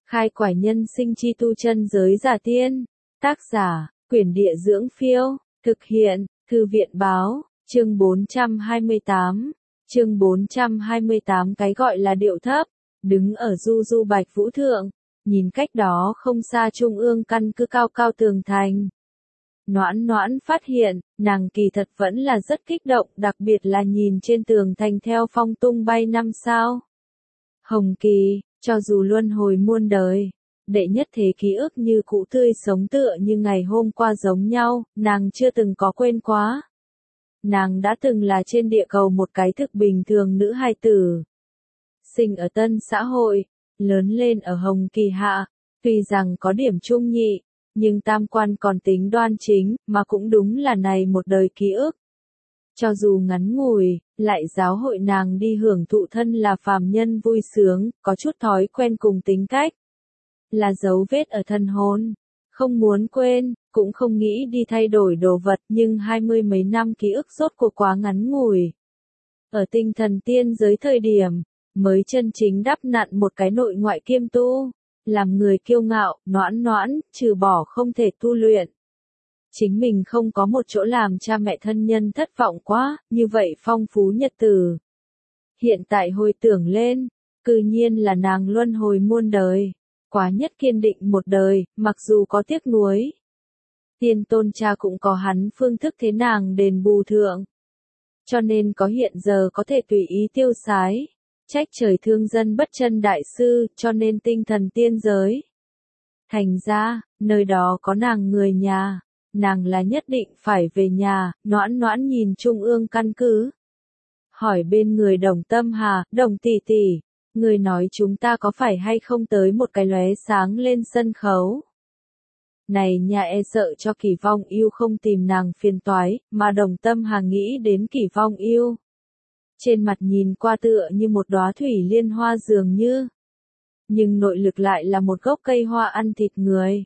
Khai quải nhân sinh chi tu chân giới giả tiên. Tác giả, Quyển Địa Dưỡng Phiêu. Thực hiện, Thư viện Báo. Chương 428. Chương 428. Cái gọi là điệu thấp. Đứng ở du du Bạch Vũ thượng, nhìn cách đó không xa trung ương căn cứ cao cao tường thành. Noãn Noãn phát hiện, nàng kỳ thật vẫn là rất kích động, đặc biệt là nhìn trên tường thành theo phong tung bay 5 sao. Hồng kỳ, cho dù luân hồi muôn đời, đệ nhất thế ký ức như cũ tươi sống tựa như ngày hôm qua giống nhau, nàng chưa từng có quên quá. Nàng đã từng là trên địa cầu một cái thực bình thường nữ hài tử. Sinh ở tân xã hội, lớn lên ở Hồng Kỳ hạ, tuy rằng có điểm trung nhị, nhưng tam quan còn tính đoan chính, mà cũng đúng là này một đời ký ức. Cho dù ngắn ngủi, lại giáo hội nàng đi hưởng thụ thân là phàm nhân vui sướng, có chút thói quen cùng tính cách. Là dấu vết ở thân hồn, không muốn quên, cũng không nghĩ đi thay đổi đồ vật, nhưng 20 mấy năm ký ức rốt cuộc quá ngắn ngủi. Ở tinh thần tiên giới thời điểm, mới chân chính đắp nặn một cái nội ngoại kiêm tu, làm người kiêu ngạo, Noãn Noãn, trừ bỏ không thể tu luyện. Chính mình không có một chỗ làm cha mẹ thân nhân thất vọng quá, như vậy phong phú nhật tử. Hiện tại hồi tưởng lên, cư nhiên là nàng luân hồi muôn đời, quá nhất kiên định một đời, mặc dù có tiếc nuối. Tiên tôn cha cũng có hắn phương thức thế nàng đền bù thượng. Cho nên có hiện giờ có thể tùy ý tiêu sái. Trách trời thương dân bất chân đại sư, cho nên tinh thần tiên giới. Thành ra, nơi đó có nàng người nhà, nàng là nhất định phải về nhà. Noãn Noãn nhìn trung ương căn cứ. Hỏi bên người Đồng Tâm Hà, Đồng tỷ tỷ, người nói chúng ta có phải hay không tới một cái lóe sáng lên sân khấu. Này nhà e sợ cho Kỳ Vong Yêu không tìm nàng phiền toái, mà Đồng Tâm Hà nghĩ đến Kỳ Vong Yêu. Trên mặt nhìn qua tựa như một đóa thủy liên hoa dường như. Nhưng nội lực lại là một gốc cây hoa ăn thịt người.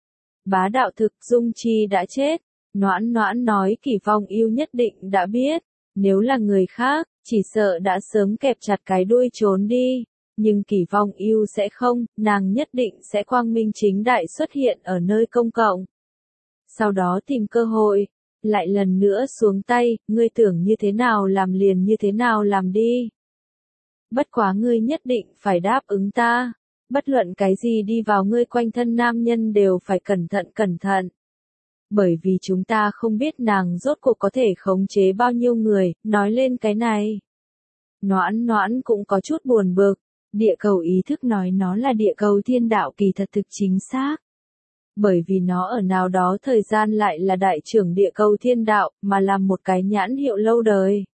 Bá đạo thực Dung Chi đã chết. Noãn Noãn nói Kỳ Vong Yêu nhất định đã biết. Nếu là người khác, chỉ sợ đã sớm kẹp chặt cái đuôi trốn đi. Nhưng Kỳ Vong Yêu sẽ không, nàng nhất định sẽ quang minh chính đại xuất hiện ở nơi công cộng. Sau đó tìm cơ hội. Lại lần nữa xuống tay, ngươi tưởng như thế nào làm liền như thế nào làm đi. Bất quá ngươi nhất định phải đáp ứng ta. Bất luận cái gì đi vào ngươi quanh thân nam nhân đều phải cẩn thận. Bởi vì chúng ta không biết nàng rốt cuộc có thể khống chế bao nhiêu người, nói lên cái này. Noãn Noãn cũng có chút buồn bực. Địa cầu ý thức nói nó là địa cầu thiên đạo kỳ thật thực chính xác. Bởi vì nó ở nào đó thời gian lại là đại trưởng địa cầu thiên đạo, mà làm một cái nhãn hiệu lâu đời.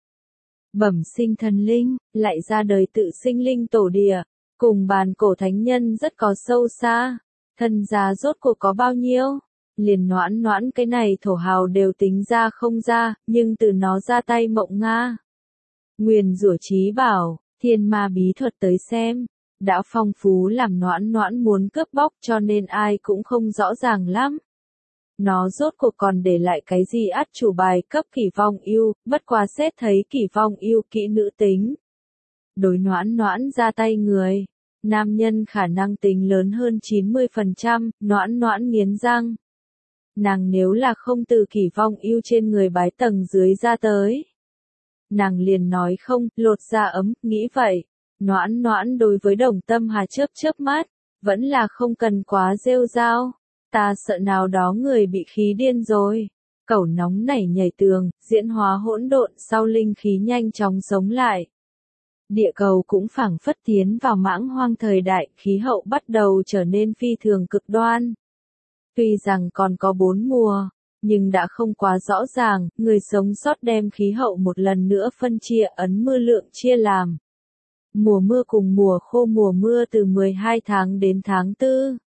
Bẩm sinh thần linh, lại ra đời tự sinh linh tổ địa, cùng bàn cổ thánh nhân rất có sâu xa. Thân gia rốt cuộc có bao nhiêu? Liền Noãn Noãn cái này thổ hào đều tính ra không ra, nhưng từ nó ra tay mộng nga. Nguyền rủa trí bảo, thiên ma bí thuật tới xem. Đã phong phú làm Noãn Noãn muốn cướp bóc cho nên ai cũng không rõ ràng lắm. Nó rốt cuộc còn để lại cái gì át chủ bài cấp Kỳ Vong Yêu, bất quá xét thấy Kỳ Vong Yêu kỹ nữ tính. Đối Noãn Noãn ra tay người, nam nhân khả năng tính lớn hơn 90%, Noãn Noãn nghiến răng. Nàng nếu là không từ Kỳ Vong Yêu trên người bái tầng dưới ra tới. Nàng liền nói không, lột da ấm, nghĩ vậy. Noãn Noãn đối với Đồng Tâm Hà chớp mắt, vẫn là không cần quá rêu rao. Ta sợ nào đó người bị khí điên rồi. Cẩu nóng nảy nhảy tường, diễn hóa hỗn độn sau linh khí nhanh chóng sống lại. Địa cầu cũng phảng phất tiến vào mãng hoang thời đại, khí hậu bắt đầu trở nên phi thường cực đoan. Tuy rằng còn có 4 mùa, nhưng đã không quá rõ ràng, người sống sót đem khí hậu một lần nữa phân chia ấn mưa lượng chia làm. Mùa mưa cùng mùa khô, mùa mưa từ 12 tháng đến tháng 4.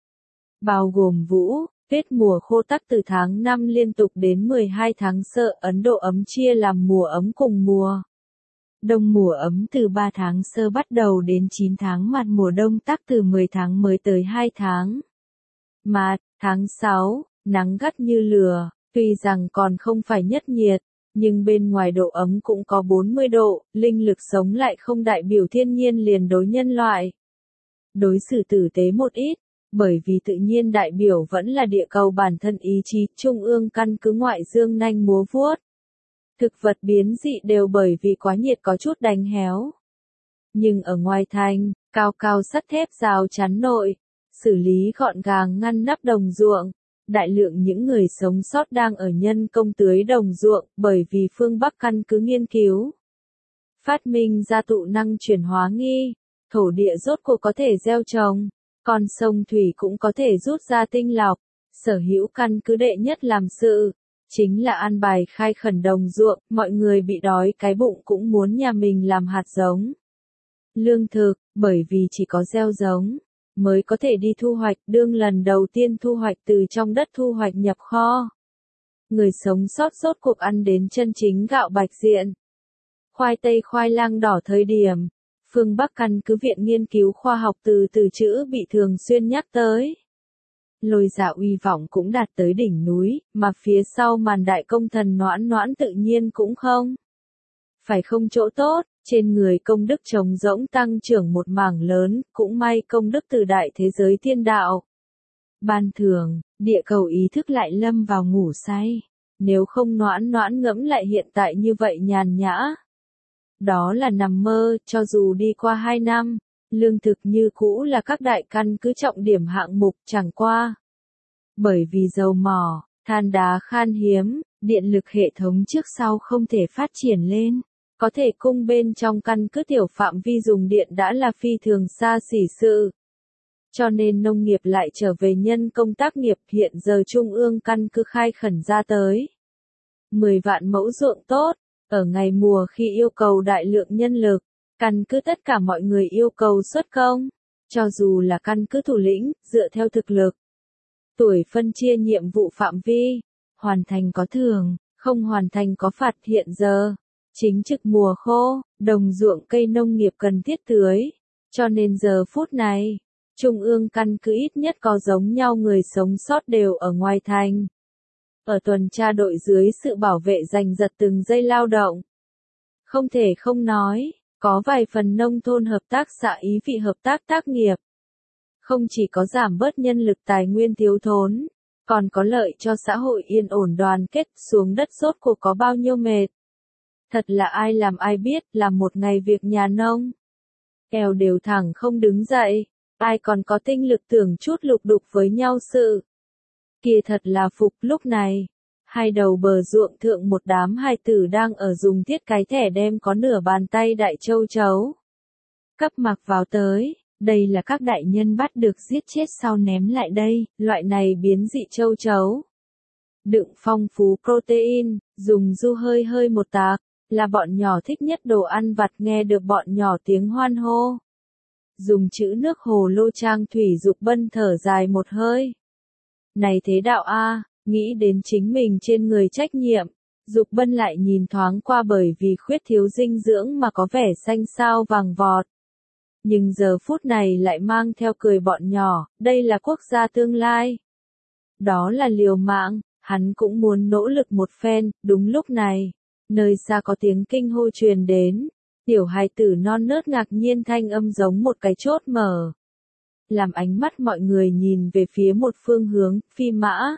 Bao gồm vũ, tuyết, mùa khô tắc từ tháng 5 liên tục đến 12 tháng sơ. Ấn Độ ấm chia làm mùa ấm cùng mùa đông, mùa ấm từ 3 tháng sơ bắt đầu đến 9 tháng mạt, mùa đông tắc từ 10 tháng mới tới 2 tháng. Mạt, tháng 6, nắng gắt như lửa, tuy rằng còn không phải nhất nhiệt. Nhưng bên ngoài độ ấm cũng có 40 độ, linh lực sống lại không đại biểu thiên nhiên liền đối nhân loại. đối xử tử tế một ít, bởi vì tự nhiên đại biểu vẫn là địa cầu bản thân ý chí, trung ương căn cứ ngoại dương nanh múa vuốt. Thực vật biến dị đều bởi vì quá nhiệt có chút đánh héo. Nhưng ở ngoài thành, cao cao sắt thép rào chắn nội, xử lý gọn gàng ngăn nắp đồng ruộng. Đại lượng những người sống sót đang ở nhân công tưới đồng ruộng bởi vì phương Bắc căn cứ nghiên cứu. Phát minh ra tụ năng chuyển hóa nghi, thổ địa rốt cuộc có thể gieo trồng, con sông thủy cũng có thể rút ra tinh lọc. Sở hữu căn cứ đệ nhất làm sự, chính là an bài khai khẩn đồng ruộng, mọi người bị đói cái bụng cũng muốn nhà mình làm hạt giống. Lương thực, bởi vì chỉ có gieo giống, mới có thể đi thu hoạch, đương lần đầu tiên thu hoạch từ trong đất thu hoạch nhập kho. Người sống sót rốt cuộc ăn đến chân chính gạo bạch diện. Khoai tây khoai lang đỏ thời điểm, phương Bắc căn cứ viện nghiên cứu khoa học từ chữ bị thường xuyên nhắc tới. Lôi dạ uy vọng cũng đạt tới đỉnh núi, mà phía sau màn đại công thần noãn noãn tự nhiên cũng không. Phải không chỗ tốt, trên người công đức trống rỗng tăng trưởng một mảng lớn, cũng may công đức từ đại thế giới thiên đạo. Ban thường, địa cầu ý thức lại lâm vào ngủ say, nếu không noãn noãn ngẫm lại hiện tại như vậy nhàn nhã. Đó là nằm mơ, cho dù đi qua 2 năm, lương thực như cũ là các đại căn cứ trọng điểm hạng mục chẳng qua. Bởi vì dầu mỏ, than đá khan hiếm, điện lực hệ thống trước sau không thể phát triển lên. Có thể cung bên trong căn cứ tiểu phạm vi dùng điện đã là phi thường xa xỉ sự. Cho nên nông nghiệp lại trở về nhân công tác nghiệp, hiện giờ trung ương căn cứ khai khẩn ra tới 10 vạn mẫu ruộng tốt, ở ngày mùa khi yêu cầu đại lượng nhân lực, căn cứ tất cả mọi người yêu cầu xuất công, cho dù là căn cứ thủ lĩnh, dựa theo thực lực. Tuổi phân chia nhiệm vụ phạm vi, hoàn thành có thưởng, không hoàn thành có phạt. Hiện giờ, chính trực mùa khô, đồng ruộng cây nông nghiệp cần thiết tưới, cho nên giờ phút này, trung ương căn cứ ít nhất có giống nhau người sống sót đều ở ngoài thành. Ở tuần tra đội dưới sự bảo vệ giành giật từng giây lao động. Không thể không nói, có vài phần nông thôn hợp tác xã ý vị hợp tác tác nghiệp. Không chỉ có giảm bớt nhân lực tài nguyên thiếu thốn, còn có lợi cho xã hội yên ổn đoàn kết. Xuống đất rốt cuộc có bao nhiêu mệt. Thật là ai làm ai biết, làm một ngày việc nhà nông. Eo đều thẳng không đứng dậy, ai còn có tinh lực tưởng chút lục đục với nhau sự. Kia thật là phục. Lúc này, hai đầu bờ ruộng thượng một đám hài tử đang ở dùng thiết cái thẻ đem có nửa bàn tay đại châu chấu. Cấp mặc vào tới, đây là các đại nhân bắt được giết chết sau ném lại đây, loại này biến dị châu chấu. Đựng phong phú protein, dùng du hơi hơi một tạc, là bọn nhỏ thích nhất đồ ăn vặt. Nghe được bọn nhỏ tiếng hoan hô. Dùng chữ nước hồ lô trang thủy Dục Bân thở dài một hơi. Này thế đạo a, nghĩ đến chính mình trên người trách nhiệm, Dục Bân lại nhìn thoáng qua bởi vì khuyết thiếu dinh dưỡng mà có vẻ xanh xao vàng vọt. Nhưng giờ phút này lại mang theo cười bọn nhỏ, đây là quốc gia tương lai. Đó là liều mạng, hắn cũng muốn nỗ lực một phen. Đúng lúc này, nơi xa có tiếng kinh hô truyền đến, tiểu hài tử non nớt ngạc nhiên thanh âm giống một cái chốt mở. Làm ánh mắt mọi người nhìn về phía một phương hướng, phi mã.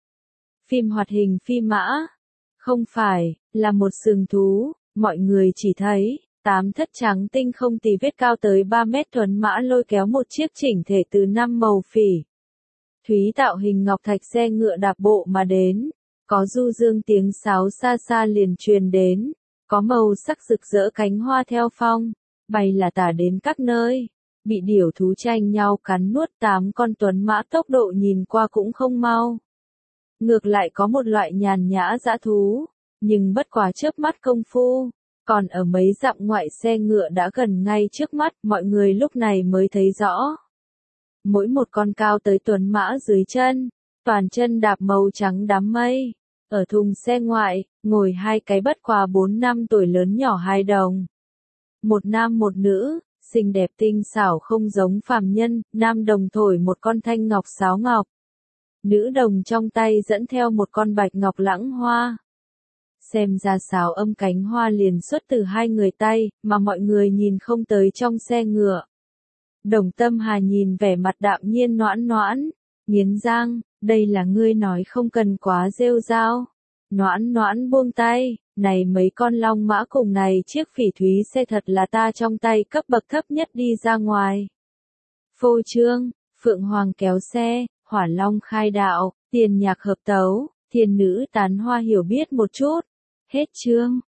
Phim hoạt hình phi mã. Không phải, là một sừng thú, mọi người chỉ thấy, 8 thất trắng tinh không tì vết cao tới 3 mét tuấn mã lôi kéo một chiếc chỉnh thể từ 5 màu phỉ. Thúy tạo hình ngọc thạch xe ngựa đạp bộ mà đến, có du dương tiếng sáo xa xa liền truyền đến, có màu sắc rực rỡ cánh hoa theo phong, bay là tả đến các nơi, bị điểu thú tranh nhau cắn nuốt. 8 con tuấn mã tốc độ nhìn qua cũng không mau. Ngược lại có một loại nhàn nhã dã thú, nhưng bất quá chớp mắt công phu, còn ở mấy dặm ngoại xe ngựa đã gần ngay trước mắt, mọi người lúc này mới thấy rõ. Mỗi một con cao tới tuấn mã dưới chân, toàn chân đạp màu trắng đám mây, ở thùng xe ngoại, ngồi 2 cái bất quá 4 năm tuổi lớn nhỏ hài đồng. Một nam một nữ, xinh đẹp tinh xảo không giống phàm nhân. Nam đồng thổi một con thanh ngọc sáo ngọc. Nữ đồng trong tay dẫn theo một con bạch ngọc lãng hoa. Xem ra sáo âm cánh hoa liền xuất từ 2 người tay, mà mọi người nhìn không tới trong xe ngựa. Đồng Tâm Hà nhìn vẻ mặt đạm nhiên Noãn Noãn, nghiến răng, đây là ngươi nói không cần quá rêu rao. Noãn Noãn buông tay, này mấy con long mã cùng này chiếc phỉ thúy xe thật là ta trong tay cấp bậc thấp nhất đi ra ngoài. Phô trương, Phượng Hoàng kéo xe, Hỏa Long khai đạo, tiền nhạc hợp tấu, thiên nữ tán hoa hiểu biết một chút. Hết chương.